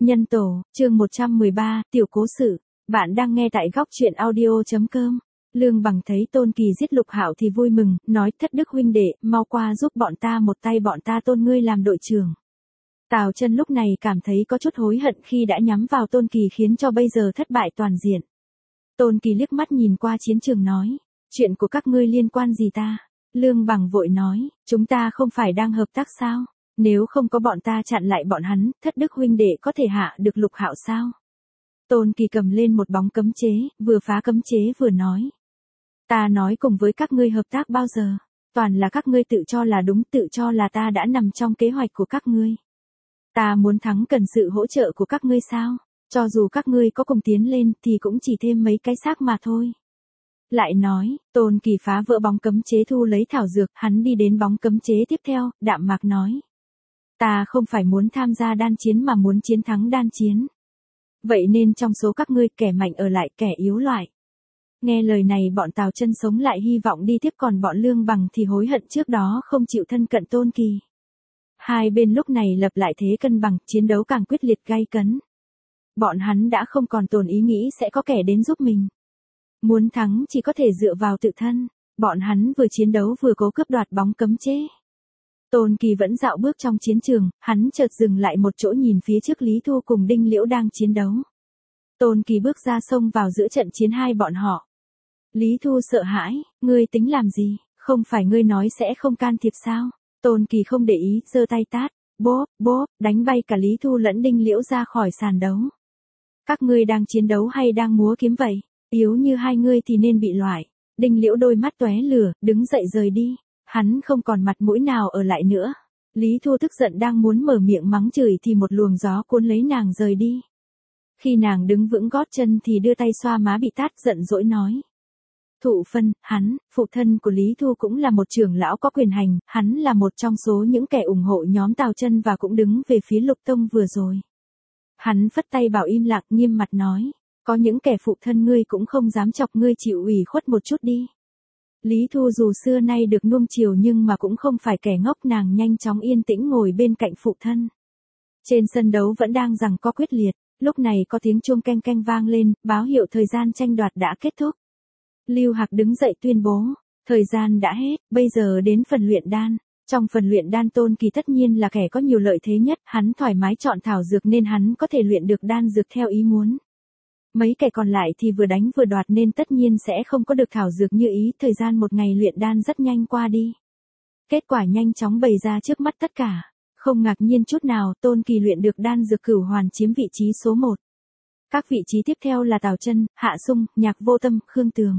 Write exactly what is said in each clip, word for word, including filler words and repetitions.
Nhân tổ, chương một trăm mười ba, tiểu cố sự. Bạn đang nghe tại góc truyện audio chấm com. Lương Bằng thấy Tôn Kỳ giết Lục Hạo thì vui mừng, nói: Thất đức huynh đệ, mau qua giúp bọn ta một tay, bọn ta tôn ngươi làm đội trưởng. Tào Chân lúc này cảm thấy có chút hối hận khi đã nhắm vào Tôn Kỳ khiến cho bây giờ thất bại toàn diện. Tôn Kỳ liếc mắt nhìn qua chiến trường nói: Chuyện của các ngươi liên quan gì ta? Lương Bằng vội nói: Chúng ta không phải đang hợp tác sao? Nếu không có bọn ta chặn lại bọn hắn, thất đức huynh đệ có thể hạ được Lục Hạo sao? Tôn Kỳ cầm lên một bóng cấm chế, vừa phá cấm chế vừa nói: Ta nói cùng với các ngươi hợp tác bao giờ? Toàn là các ngươi tự cho là đúng, tự cho là ta đã nằm trong kế hoạch của các ngươi. Ta muốn thắng cần sự hỗ trợ của các ngươi sao? Cho dù các ngươi có cùng tiến lên thì cũng chỉ thêm mấy cái xác mà thôi. Lại nói, Tôn Kỳ phá vỡ bóng cấm chế thu lấy thảo dược, hắn đi đến bóng cấm chế tiếp theo, đạm mạc nói: Ta không phải muốn tham gia đan chiến mà muốn chiến thắng đan chiến. Vậy nên trong số các ngươi, kẻ mạnh ở lại, kẻ yếu loại. Nghe lời này bọn Tào Chân sống lại hy vọng đi tiếp, còn bọn Lương Bằng thì hối hận trước đó không chịu thân cận Tôn Kỳ. Hai bên lúc này lập lại thế cân bằng, chiến đấu càng quyết liệt gay cấn. Bọn hắn đã không còn tồn ý nghĩ sẽ có kẻ đến giúp mình. Muốn thắng chỉ có thể dựa vào tự thân. Bọn hắn vừa chiến đấu vừa cố cướp đoạt bóng cấm chế. Tôn Kỳ vẫn dạo bước trong chiến trường, hắn chợt dừng lại một chỗ nhìn phía trước Lý Thu cùng Đinh Liễu đang chiến đấu. Tôn Kỳ bước ra xông vào giữa trận chiến hai bọn họ. Lý Thu sợ hãi: Ngươi tính làm gì? Không phải ngươi nói sẽ không can thiệp sao? Tôn Kỳ không để ý, giơ tay tát, bốp, bốp, đánh bay cả Lý Thu lẫn Đinh Liễu ra khỏi sàn đấu. Các ngươi đang chiến đấu hay đang múa kiếm vậy? Yếu như hai ngươi thì nên bị loại. Đinh Liễu đôi mắt tóe lửa, đứng dậy rời đi. Hắn không còn mặt mũi nào ở lại nữa. Lý Thu tức giận đang muốn mở miệng mắng chửi thì một luồng gió cuốn lấy nàng rời đi. Khi nàng đứng vững gót chân thì đưa tay xoa má bị tát, giận dỗi nói: Thụ Phân, hắn, phụ thân của Lý Thu cũng là một trưởng lão có quyền hành, hắn là một trong số những kẻ ủng hộ nhóm Tào Chân và cũng đứng về phía Lục Tông vừa rồi. Hắn phất tay bảo im lặng, nghiêm mặt nói: Có những kẻ phụ thân ngươi cũng không dám chọc ngươi, chịu ủy khuất một chút đi. Lý Thu dù xưa nay được nuông chiều nhưng mà cũng không phải kẻ ngốc, nàng nhanh chóng yên tĩnh ngồi bên cạnh phụ thân. Trên sân đấu vẫn đang giằng co quyết liệt, lúc này có tiếng chuông keng keng vang lên, báo hiệu thời gian tranh đoạt đã kết thúc. Lưu Hạc đứng dậy tuyên bố: Thời gian đã hết, bây giờ đến phần luyện đan. Trong phần luyện đan Tôn Kỳ tất nhiên là kẻ có nhiều lợi thế nhất, hắn thoải mái chọn thảo dược nên hắn có thể luyện được đan dược theo ý muốn. Mấy kẻ còn lại thì vừa đánh vừa đoạt nên tất nhiên sẽ không có được thảo dược như ý, thời gian một ngày luyện đan rất nhanh qua đi. Kết quả nhanh chóng bày ra trước mắt tất cả. Không ngạc nhiên chút nào, Tôn Kỳ luyện được đan dược Cửu Hoàn chiếm vị trí số một. Các vị trí tiếp theo là Tào Chân, Hạ Sung, Nhạc Vô Tâm, Khương Tường.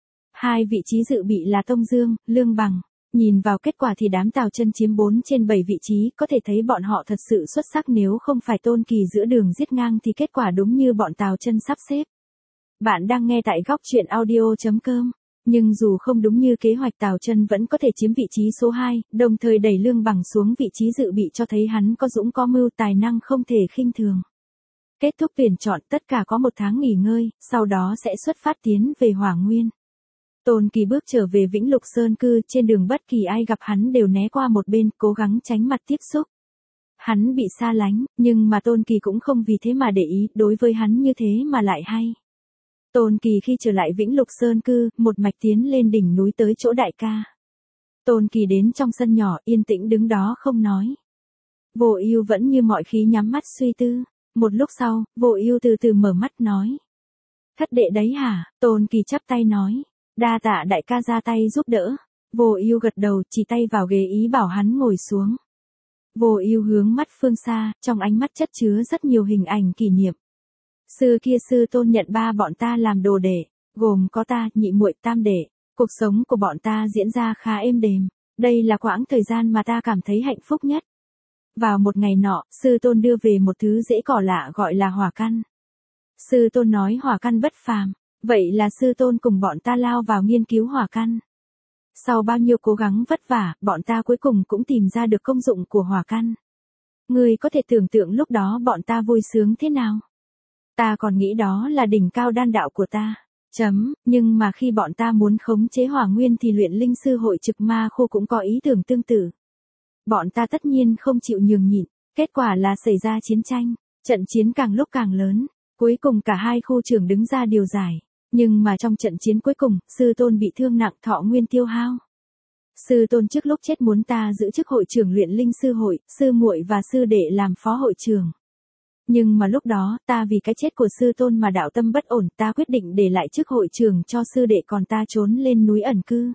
Hai vị trí dự bị là Tông Dương, Lương Bằng. Nhìn vào kết quả thì đám Tào Chân chiếm bốn trên bảy vị trí, có thể thấy bọn họ thật sự xuất sắc, nếu không phải Tôn Kỳ giữa đường giết ngang thì kết quả đúng như bọn Tào Chân sắp xếp. Bạn đang nghe tại góc truyện audio chấm com. Nhưng dù không đúng như kế hoạch, Tào Chân vẫn có thể chiếm vị trí số hai, đồng thời đẩy Lương Bằng xuống vị trí dự bị, cho thấy hắn có dũng có mưu, tài năng không thể khinh thường. Kết thúc tuyển chọn, tất cả có một tháng nghỉ ngơi, sau đó sẽ xuất phát tiến về Hỏa Nguyên. Tôn Kỳ bước trở về Vĩnh Lục Sơn cư, trên đường bất kỳ ai gặp hắn đều né qua một bên, cố gắng tránh mặt tiếp xúc. Hắn bị xa lánh, nhưng mà Tôn Kỳ cũng không vì thế mà để ý, đối với hắn như thế mà lại hay. Tôn Kỳ khi trở lại Vĩnh Lục Sơn cư, một mạch tiến lên đỉnh núi tới chỗ đại ca. Tôn Kỳ đến trong sân nhỏ, yên tĩnh đứng đó không nói. Vô Ưu vẫn như mọi khi nhắm mắt suy tư. Một lúc sau, Vô Ưu từ từ mở mắt nói: Thất đệ đấy hả? Tôn Kỳ chắp tay nói: Đa tạ đại ca ra tay giúp đỡ. Vô Ưu gật đầu, chỉ tay vào ghế ý bảo hắn ngồi xuống. Vô Ưu hướng mắt phương xa, trong ánh mắt chất chứa rất nhiều hình ảnh kỷ niệm. Xưa kia sư tôn nhận ba bọn ta làm đồ đệ, gồm có ta, nhị muội, tam đệ. Cuộc sống của bọn ta diễn ra khá êm đềm. Đây là quãng thời gian mà ta cảm thấy hạnh phúc nhất. Vào một ngày nọ, sư tôn đưa về một thứ rễ cỏ lạ gọi là hỏa căn. Sư tôn nói hỏa căn bất phàm, vậy là sư tôn cùng bọn ta lao vào nghiên cứu hỏa căn. Sau bao nhiêu cố gắng vất vả, bọn ta cuối cùng cũng tìm ra được công dụng của hỏa căn. Ngươi có thể tưởng tượng lúc đó bọn ta vui sướng thế nào? Ta còn nghĩ đó là đỉnh cao đan đạo của ta. Chấm, nhưng mà khi bọn ta muốn khống chế hỏa nguyên thì luyện linh sư hội Trực Ma Khô cũng có ý tưởng tương tự. Bọn ta tất nhiên không chịu nhường nhịn, kết quả là xảy ra chiến tranh. Trận chiến càng lúc càng lớn, cuối cùng cả hai khu trưởng đứng ra điều giải. Nhưng mà trong trận chiến cuối cùng, sư tôn bị thương nặng, thọ nguyên tiêu hao. Sư tôn trước lúc chết muốn ta giữ chức hội trưởng luyện linh sư hội, sư muội và sư đệ làm phó hội trưởng. Nhưng mà lúc đó, ta vì cái chết của sư tôn mà đạo tâm bất ổn, ta quyết định để lại chức hội trưởng cho sư đệ, còn ta trốn lên núi ẩn cư.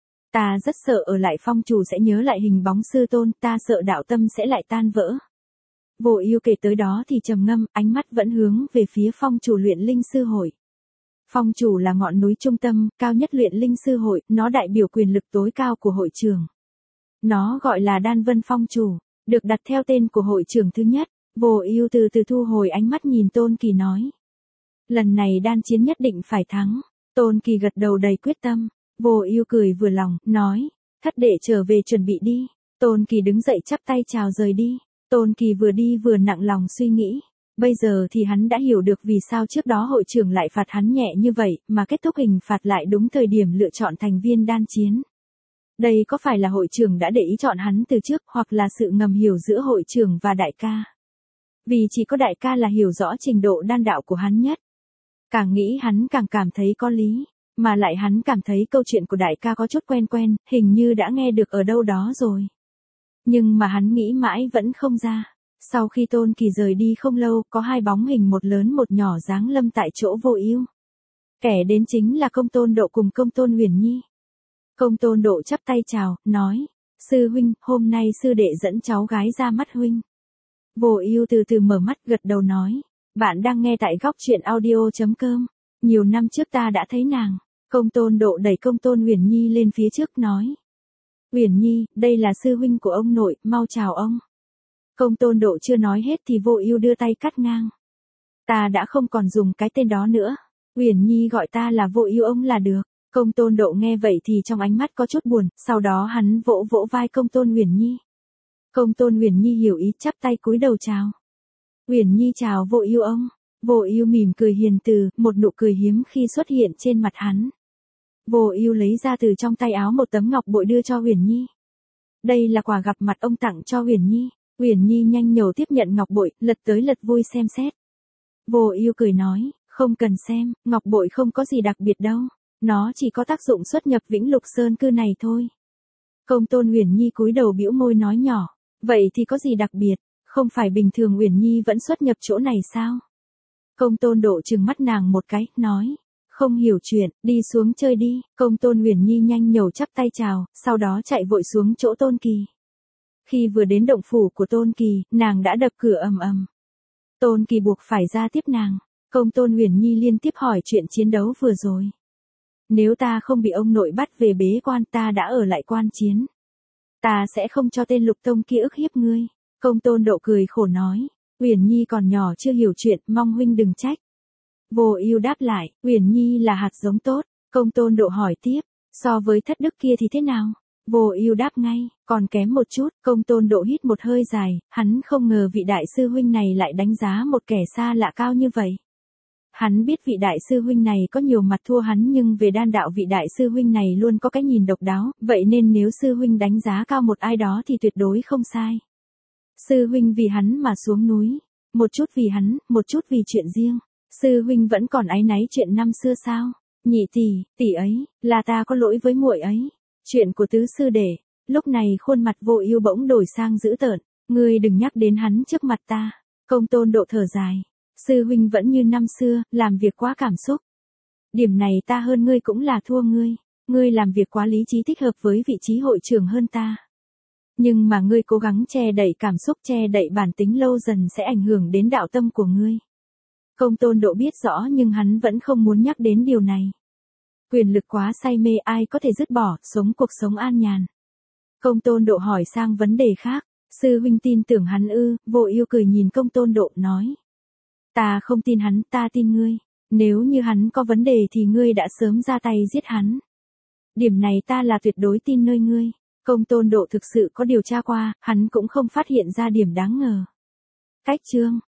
Ta rất sợ ở lại phong chủ sẽ nhớ lại hình bóng sư tôn, ta sợ đạo tâm sẽ lại tan vỡ. Vô Ưu kể tới đó thì trầm ngâm, ánh mắt vẫn hướng về phía phong chủ luyện linh sư hội. Phong chủ là ngọn núi trung tâm, cao nhất luyện linh sư hội, nó đại biểu quyền lực tối cao của hội trưởng. Nó gọi là Đan Vân Phong chủ, được đặt theo tên của hội trưởng thứ nhất. Vô Ưu từ từ thu hồi ánh mắt nhìn Tôn Kỳ nói. Lần này đan chiến nhất định phải thắng. Tôn Kỳ gật đầu đầy quyết tâm. Vô Ưu cười vừa lòng, nói. Thất đệ trở về chuẩn bị đi. Tôn Kỳ đứng dậy chắp tay chào rời đi. Tôn Kỳ vừa đi vừa nặng lòng suy nghĩ. Bây giờ thì hắn đã hiểu được vì sao trước đó hội trưởng lại phạt hắn nhẹ như vậy, mà kết thúc hình phạt lại đúng thời điểm lựa chọn thành viên đan chiến. Đây có phải là hội trưởng đã để ý chọn hắn từ trước, hoặc là sự ngầm hiểu giữa hội trưởng và đại ca? Vì chỉ có đại ca là hiểu rõ trình độ đan đạo của hắn nhất. Càng nghĩ hắn càng cảm thấy có lý, mà lại hắn cảm thấy câu chuyện của đại ca có chút quen quen, hình như đã nghe được ở đâu đó rồi. Nhưng mà hắn nghĩ mãi vẫn không ra. Sau khi Tôn Kỳ rời đi không lâu, có hai bóng hình một lớn một nhỏ giáng lâm tại chỗ Vô Ưu. Kẻ đến chính là Công Tôn Độ cùng Công Tôn Huyền Nhi. Công Tôn Độ chắp tay chào, nói, sư huynh, hôm nay sư đệ dẫn cháu gái ra mắt huynh. Vô Ưu từ từ mở mắt gật đầu nói, bạn đang nghe tại góc truyện audio chấm com. Nhiều năm trước ta đã thấy nàng. Công Tôn Độ đẩy Công Tôn Huyền Nhi lên phía trước nói. Huyền Nhi, đây là sư huynh của ông nội, mau chào ông. Công Tôn Độ chưa nói hết thì Vô Ưu đưa tay cắt ngang. Ta đã không còn dùng cái tên đó nữa. Huyền Nhi gọi ta là Vô Ưu ông là được. Công Tôn Độ nghe vậy thì trong ánh mắt có chút buồn, sau đó hắn vỗ vỗ vai Công Tôn Huyền Nhi. Công Tôn Huyền Nhi hiểu ý chắp tay cúi đầu chào. Huyền Nhi chào Vô Ưu ông. Vô Ưu mỉm cười hiền từ, một nụ cười hiếm khi xuất hiện trên mặt hắn. Vô Ưu lấy ra từ trong tay áo một tấm ngọc bội đưa cho Huyền Nhi. Đây là quà gặp mặt ông tặng cho Huyền Nhi. Huyền Nhi nhanh nhẩu tiếp nhận ngọc bội, lật tới lật vui xem xét. Vô Ưu cười nói, không cần xem, ngọc bội không có gì đặc biệt đâu, nó chỉ có tác dụng xuất nhập Vĩnh Lục Sơn cư này thôi. Công Tôn Huyền Nhi cúi đầu bĩu môi nói nhỏ, vậy thì có gì đặc biệt, không phải bình thường Huyền Nhi vẫn xuất nhập chỗ này sao? Công Tôn Độ trừng mắt nàng một cái, nói, không hiểu chuyện, đi xuống chơi đi. Công Tôn Huyền Nhi nhanh nhẩu chắp tay chào, sau đó chạy vội xuống chỗ Tôn Kỳ. Khi vừa đến động phủ của Tôn Kỳ, nàng đã đập cửa ầm ầm. Tôn Kỳ buộc phải ra tiếp nàng. Công Tôn Huyền Nhi liên tiếp hỏi chuyện chiến đấu vừa rồi. Nếu ta không bị ông nội bắt về bế quan, ta đã ở lại quan chiến. Ta sẽ không cho tên Lục Tông kia ức hiếp ngươi. Công Tôn Độ cười khổ nói, Huyền Nhi còn nhỏ chưa hiểu chuyện, mong huynh đừng trách. Vô Ưu đáp lại, Huyền Nhi là hạt giống tốt. Công Tôn Độ hỏi tiếp, so với thất đức kia thì thế nào? Vô Ưu đáp ngay, còn kém một chút. Công Tôn Độ hít một hơi dài, hắn không ngờ vị đại sư huynh này lại đánh giá một kẻ xa lạ cao như vậy. Hắn biết vị đại sư huynh này có nhiều mặt thua hắn, nhưng về đan đạo vị đại sư huynh này luôn có cái nhìn độc đáo, vậy nên nếu sư huynh đánh giá cao một ai đó thì tuyệt đối không sai. Sư huynh vì hắn mà xuống núi, một chút vì hắn, một chút vì chuyện riêng. Sư huynh vẫn còn áy náy chuyện năm xưa sao? Nhị tỷ, tỷ ấy, là ta có lỗi với muội ấy. Chuyện của tứ sư đệ. Lúc này khuôn mặt Vô Ưu bỗng đổi sang dữ tợn, ngươi đừng nhắc đến hắn trước mặt ta. Công Tôn Độ thở dài, sư huynh vẫn như năm xưa, làm việc quá cảm xúc. Điểm này ta hơn ngươi cũng là thua ngươi, ngươi làm việc quá lý trí thích hợp với vị trí hội trưởng hơn ta. Nhưng mà ngươi cố gắng che đậy cảm xúc, che đậy bản tính, lâu dần sẽ ảnh hưởng đến đạo tâm của ngươi. Công Tôn Độ biết rõ nhưng hắn vẫn không muốn nhắc đến điều này. Quyền lực quá say mê, ai có thể dứt bỏ, sống cuộc sống an nhàn. Công Tôn Độ hỏi sang vấn đề khác, sư huynh tin tưởng hắn ư? Vô Ưu cười nhìn Công Tôn Độ nói, ta không tin hắn, ta tin ngươi. Nếu như hắn có vấn đề thì ngươi đã sớm ra tay giết hắn. Điểm này ta là tuyệt đối tin nơi ngươi. Công Tôn Độ thực sự có điều tra qua, hắn cũng không phát hiện ra điểm đáng ngờ. Cách chương